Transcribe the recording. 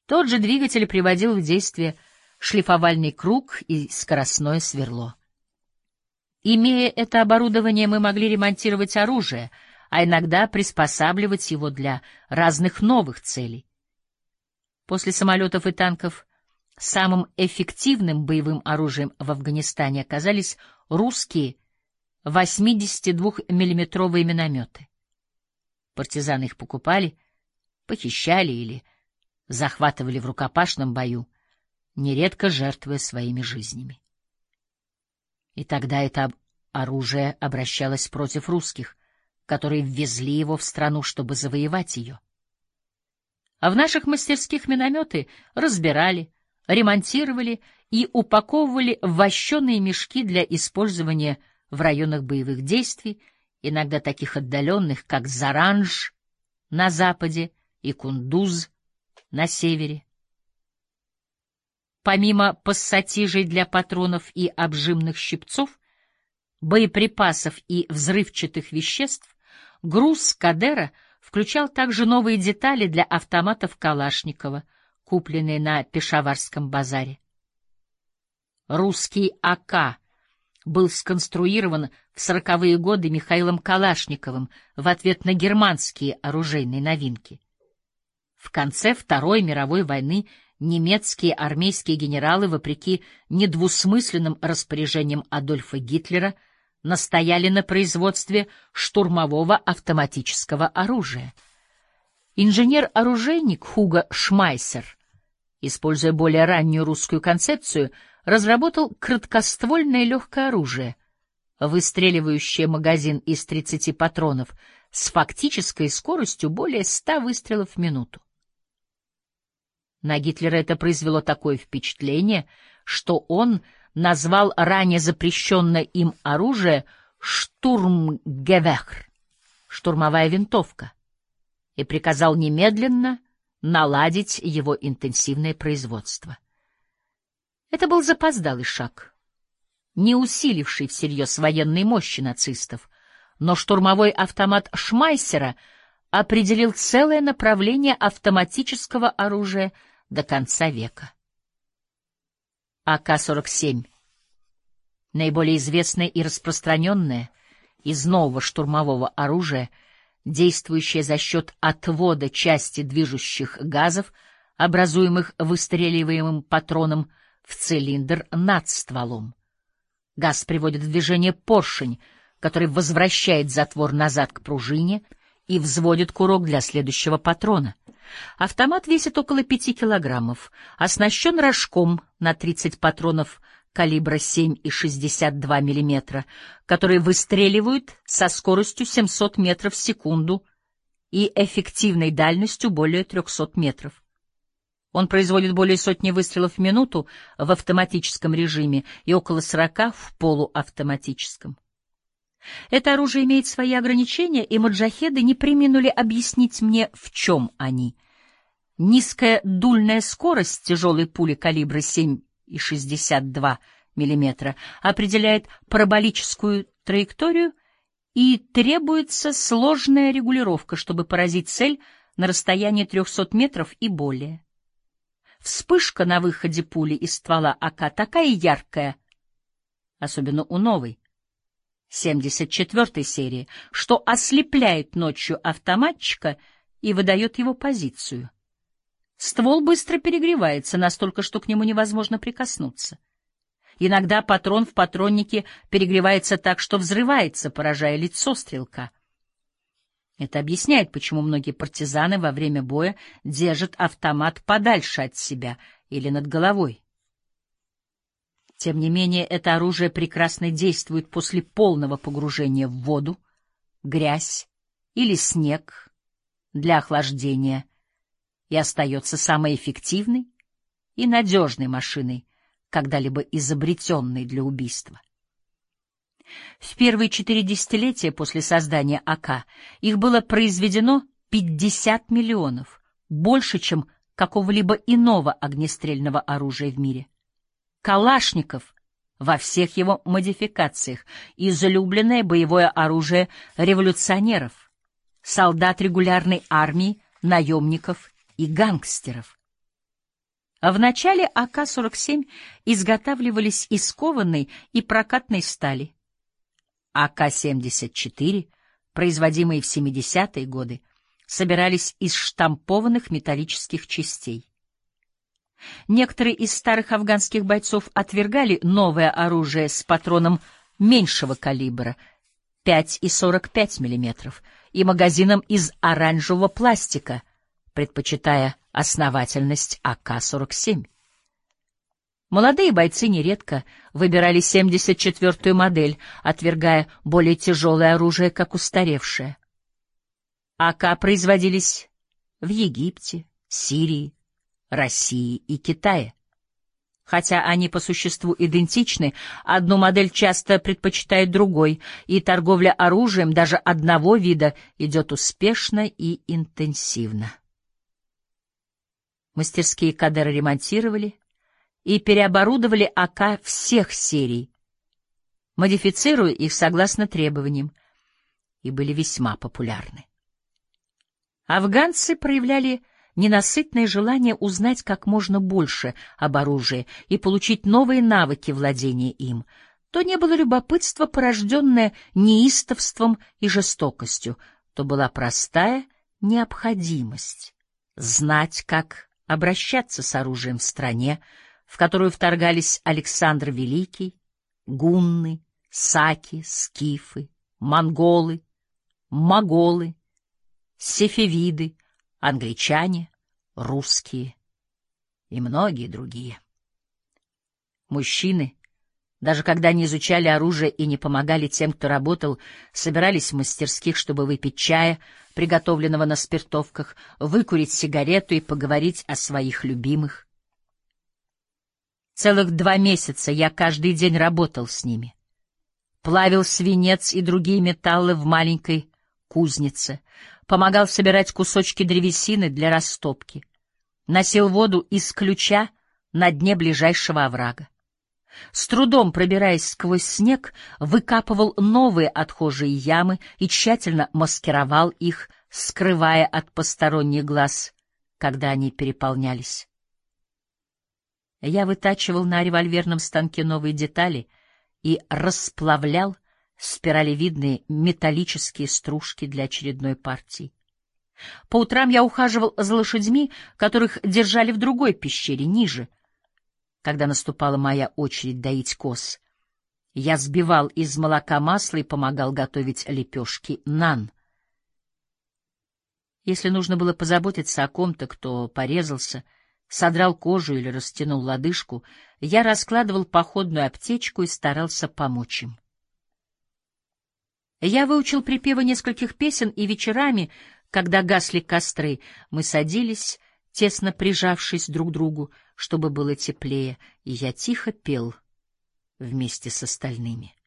Тот же двигатель приводил в действие шлифовальный круг и скоростное сверло. Имея это оборудование, мы могли ремонтировать оружие, а иногда приспосабливать его для разных новых целей. После самолетов и танков самым эффективным боевым оружием в Афганистане оказались русские 82-миллиметровые минометы. Партизаны их покупали, похищали или захватывали в рукопашном бою, нередко жертвуя своими жизнями. И тогда это оружие обращалось против русских, которые ввезли его в страну, чтобы завоевать ее. А в наших мастерских минометы разбирали, ремонтировали и упаковывали в вощеные мешки для использования в районах боевых действий, иногда таких отдаленных, как Заранж на западе и Кундуз на севере. Помимо пассатижей для патронов и обжимных щипцов, боеприпасов и взрывчатых веществ, груз Кадера включал также новые детали для автоматов Калашникова, купленные на Пешаварском базаре. Русский АК был сконструирован в 40-е годы Михаилом Калашниковым в ответ на германские оружейные новинки. В конце Второй мировой войны немецкие армейские генералы, вопреки недвусмысленным распоряжениям Адольфа Гитлера, настояли на производстве штурмового автоматического оружия. Инженер-оружейник Хуго Шмайсер, используя более раннюю русскую концепцию, разработал краткоствольное легкое оружие, выстреливающее магазин из 30 патронов с фактической скоростью более 100 выстрелов в минуту. На Гитлера это произвело такое впечатление, что он назвал ранее запрещенное им оружие «штурмгевеhr» — штурмовая винтовка, и приказал немедленно наладить его интенсивное производство. Это был запоздалый шаг, не усиливший всерьез военной мощи нацистов, но штурмовой автомат Шмайсера определил целое направление автоматического оружия до конца века. АК-47, наиболее известное и распространенное из нового штурмового оружия, действующее за счет отвода части движущих газов, образуемых выстреливаемым патроном, в цилиндр над стволом. Газ приводит в движение поршень, который возвращает затвор назад к пружине и взводит курок для следующего патрона. Автомат весит около 5 килограммов, оснащен рожком на 30 патронов калибра 7,62 мм, которые выстреливают со скоростью 700 метров в секунду и эффективной дальностью более 300 метров. Он производит более сотни выстрелов в минуту в автоматическом режиме и около 40 в полуавтоматическом. Это оружие имеет свои ограничения, и маджахеды не преминули объяснить мне, в чем они. Низкая дульная скорость тяжелой пули калибра 7,62 мм определяет параболическую траекторию, и требуется сложная регулировка, чтобы поразить цель на расстоянии 300 метров и более. Вспышка на выходе пули из ствола АК такая яркая, особенно у новой 74-й серии, что ослепляет ночью автоматчика и выдает его позицию. Ствол быстро перегревается настолько, что к нему невозможно прикоснуться. Иногда патрон в патроннике перегревается так, что взрывается, поражая лицо стрелка. Это объясняет, почему многие партизаны во время боя держат автомат подальше от себя или над головой. Тем не менее, это оружие прекрасно действует после полного погружения в воду, грязь или снег для охлаждения и остается самой эффективной и надежной машиной, когда-либо изобретенной для убийства. В первые 4 десятилетия после создания АК их было произведено 50 миллионов, больше, чем какого-либо иного огнестрельного оружия в мире. Калашников во всех его модификациях — излюбленное боевое оружие революционеров, солдат регулярной армии, наемников и гангстеров. В начале АК-47 изготавливались из кованой и прокатной стали. АК-74, производимые в 70-е годы, собирались из штампованных металлических частей. Некоторые из старых афганских бойцов отвергали новое оружие с патроном меньшего калибра 5,45 мм и магазином из оранжевого пластика, предпочитая основательность АК-47. Молодые бойцы нередко выбирали 74-ю модель, отвергая более тяжелое оружие как устаревшее. АК производились в Египте, Сирии, России и Китае. Хотя они по существу идентичны, одну модель часто предпочитают другой, и торговля оружием даже одного вида идет успешно и интенсивно. Мастерские Кадера ремонтировали и переоборудовали АК всех серий, модифицируя их согласно требованиям, и были весьма популярны. Афганцы проявляли ненасытное желание узнать как можно больше об оружии и получить новые навыки владения им. То не было любопытство, порожденное неистовством и жестокостью, то была простая необходимость знать, как обращаться с оружием в стране, в которую вторгались Александр Великий, гунны, саки, скифы, монголы, моголы, сефевиды, англичане, русские и многие другие. Мужчины, даже когда не изучали оружие и не помогали тем, кто работал, собирались в мастерских, чтобы выпить чая, приготовленного на спиртовках, выкурить сигарету и поговорить о своих любимых. Целых 2 месяца я каждый день работал с ними. Плавил свинец и другие металлы в маленькой кузнице, помогал собирать кусочки древесины для растопки, носил воду из ключа на дне ближайшего оврага. С трудом пробираясь сквозь снег, выкапывал новые отхожие ямы и тщательно маскировал их, скрывая от посторонних глаз, когда они переполнялись. Я вытачивал на револьверном станке новые детали и расплавлял спиралевидные металлические стружки для очередной партии. По утрам я ухаживал за лошадьми, которых держали в другой пещере, ниже. Когда наступала моя очередь доить коз, я сбивал из молока масло и помогал готовить лепешки нан. Если нужно было позаботиться о ком-то, кто порезался, содрал кожу или растянул лодыжку, я раскладывал походную аптечку и старался помочь им. Я выучил припевы нескольких песен, и вечерами, когда гасли костры, мы садились, тесно прижавшись друг к другу, чтобы было теплее, и я тихо пел вместе с остальными.